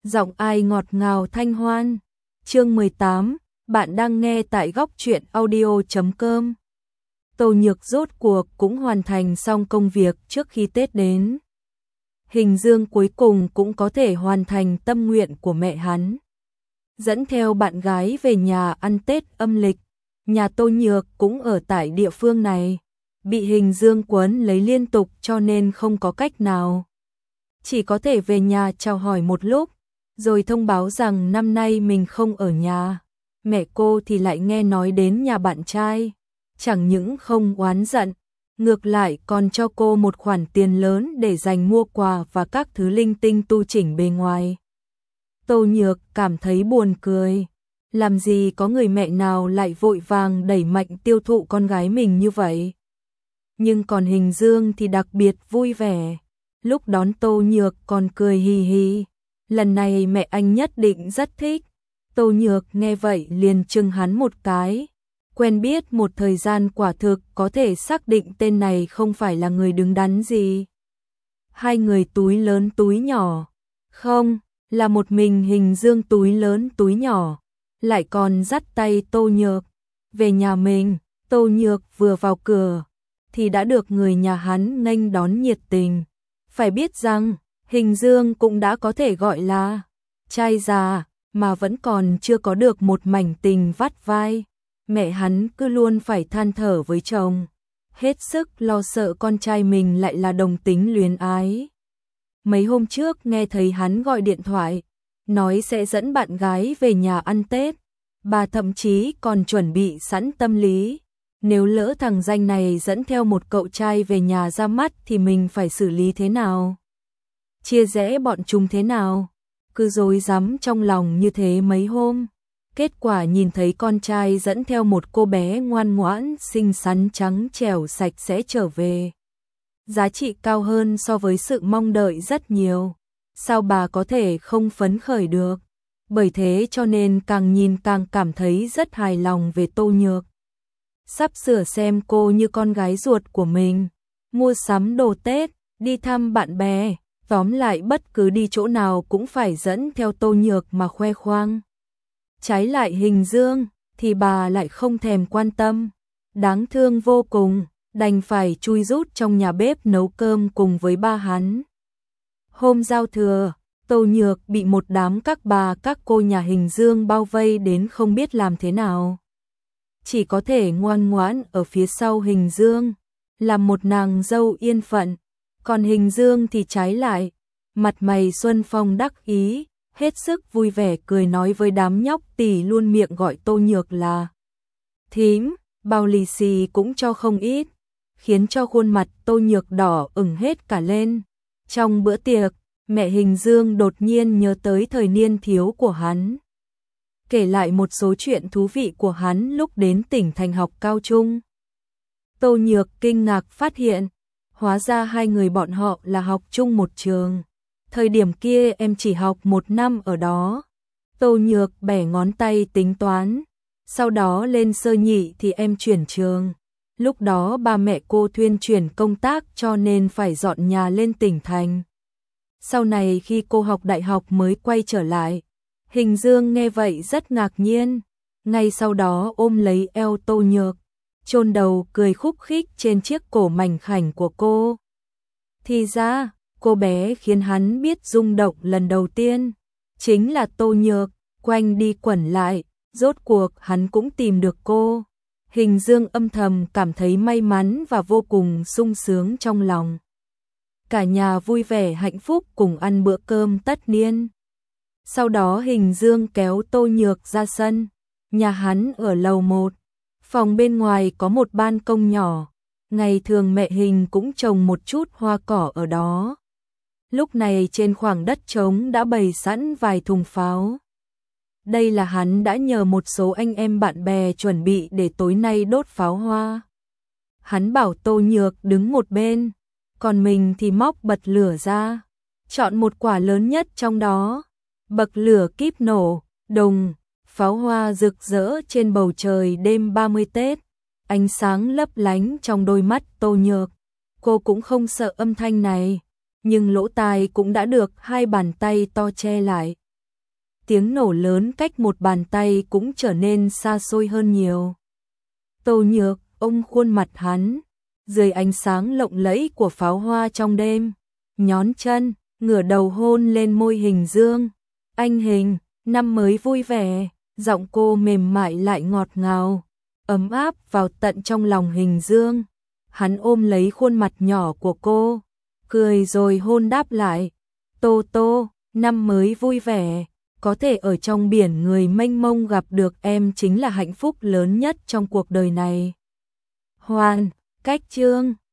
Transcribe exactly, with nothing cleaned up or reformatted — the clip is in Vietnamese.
Giọng ai ngọt ngào thanh hoan. Chương mười tám, bạn đang nghe tại góc truyện audio chấm com. Tô Nhược rốt cuộc cũng hoàn thành xong công việc trước khi Tết đến. Hình Dương cuối cùng cũng có thể hoàn thành tâm nguyện của mẹ hắn. Dẫn theo bạn gái về nhà ăn Tết âm lịch, nhà Tô Nhược cũng ở tại địa phương này. Bị Hình Dương quấn lấy liên tục cho nên không có cách nào. Chỉ có thể về nhà chào hỏi một lúc, rồi thông báo rằng năm nay mình không ở nhà. Mẹ cô thì lại nghe nói đến nhà bạn trai, chẳng những không oán giận, ngược lại còn cho cô một khoản tiền lớn để dành mua quà và các thứ linh tinh tu chỉnh bề ngoài. Tô Nhược cảm thấy buồn cười, làm gì có người mẹ nào lại vội vàng đẩy mạnh tiêu thụ con gái mình như vậy. Nhưng còn Hình Dương thì đặc biệt vui vẻ, lúc đón Tô Nhược còn cười hì hì, lần này mẹ anh nhất định rất thích. Tô Nhược nghe vậy liền chừng hắn một cái, quen biết một thời gian quả thực có thể xác định tên này không phải là người đứng đắn gì. Hai người túi lớn túi nhỏ, không, là một mình Hình Dương túi lớn túi nhỏ, lại còn dắt tay Tô Nhược về nhà mình. Tô Nhược vừa vào cửa thì đã được người nhà hắn nghênh đón nhiệt tình. Phải biết rằng Hình Dương cũng đã có thể gọi là trai già, mà vẫn còn chưa có được một mảnh tình vắt vai. Mẹ hắn cứ luôn phải than thở với chồng, hết sức lo sợ con trai mình lại là đồng tính luyến ái. Mấy hôm trước nghe thấy hắn gọi điện thoại, nói sẽ dẫn bạn gái về nhà ăn Tết. Bà thậm chí còn chuẩn bị sẵn tâm lý, nếu lỡ thằng danh này dẫn theo một cậu trai về nhà ra mắt thì mình phải xử lý thế nào, chia rẽ bọn chúng thế nào. Cứ rối rắm trong lòng như thế mấy hôm, kết quả nhìn thấy con trai dẫn theo một cô bé ngoan ngoãn, xinh xắn, trắng trẻo, sạch sẽ trở về. Giá trị cao hơn so với sự mong đợi rất nhiều. Sao bà có thể không phấn khởi được? Bởi thế cho nên càng nhìn càng cảm thấy rất hài lòng về Tô Nhược. Sắp sửa xem cô như con gái ruột của mình, mua sắm đồ Tết, đi thăm bạn bè, tóm lại bất cứ đi chỗ nào cũng phải dẫn theo Tô Nhược mà khoe khoang. Trái lại Hình Dương thì bà lại không thèm quan tâm, đáng thương vô cùng, đành phải chui rút trong nhà bếp nấu cơm cùng với ba hắn. Hôm giao thừa, Tô Nhược bị một đám các bà các cô nhà Hình Dương bao vây đến không biết làm thế nào. Chỉ có thể ngoan ngoãn ở phía sau Hình Dương, làm một nàng dâu yên phận. Còn Hình Dương thì trái lại, mặt mày xuân phong đắc ý, hết sức vui vẻ cười nói với đám nhóc tỳ, luôn miệng gọi Tô Nhược là thím, bao lì xì cũng cho không ít, khiến cho khuôn mặt Tô Nhược đỏ ửng hết cả lên. Trong bữa tiệc, mẹ Hình Dương đột nhiên nhớ tới thời niên thiếu của hắn, kể lại một số chuyện thú vị của hắn lúc đến tỉnh thành học cao trung. Tô Nhược kinh ngạc phát hiện, hóa ra hai người bọn họ là học chung một trường. Thời điểm kia em chỉ học một năm ở đó. Tô Nhược bẻ ngón tay tính toán, sau đó lên sơ nhị thì em chuyển trường. Lúc đó ba mẹ cô thuyên chuyển công tác cho nên phải dọn nhà lên tỉnh thành. Sau này khi cô học đại học mới quay trở lại. Hình Dương nghe vậy rất ngạc nhiên, ngay sau đó ôm lấy eo Tô Nhược, chôn đầu cười khúc khích trên chiếc cổ mảnh khảnh của cô. Thì ra, cô bé khiến hắn biết rung động lần đầu tiên chính là Tô Nhược. Quanh đi quẩn lại, rốt cuộc hắn cũng tìm được cô. Hình Dương âm thầm cảm thấy may mắn và vô cùng sung sướng trong lòng. Cả nhà vui vẻ hạnh phúc cùng ăn bữa cơm tất niên. Sau đó Hình Dương kéo Tô Nhược ra sân, nhà hắn ở lầu một. Phòng bên ngoài có một ban công nhỏ, ngày thường mẹ Hình cũng trồng một chút hoa cỏ ở đó. Lúc này trên khoảng đất trống đã bày sẵn vài thùng pháo. Đây là hắn đã nhờ một số anh em bạn bè chuẩn bị để tối nay đốt pháo hoa. Hắn bảo Tô Nhược đứng một bên, còn mình thì móc bật lửa ra, chọn một quả lớn nhất trong đó, bật lửa kíp nổ, đùng. Pháo hoa rực rỡ trên bầu trời đêm ba mươi Tết, ánh sáng lấp lánh trong đôi mắt Tô Nhược. Cô cũng không sợ âm thanh này, nhưng lỗ tai cũng đã được hai bàn tay to che lại. tiếng nổ lớn cách một bàn tay cũng trở nên xa xôi hơn nhiều. Tô Nhược ôm khuôn mặt hắn, dưới ánh sáng lộng lẫy của pháo hoa trong đêm, nhón chân, ngửa đầu hôn lên môi Hình Dương. Anh Hình, năm mới vui vẻ, giọng cô mềm mại lại ngọt ngào, ấm áp vào tận trong lòng Hình Dương. Hắn ôm lấy khuôn mặt nhỏ của cô, cười rồi hôn đáp lại. Tô Tô, năm mới vui vẻ, có thể ở trong biển người mênh mông gặp được em chính là hạnh phúc lớn nhất trong cuộc đời này. Hoàn, cách chương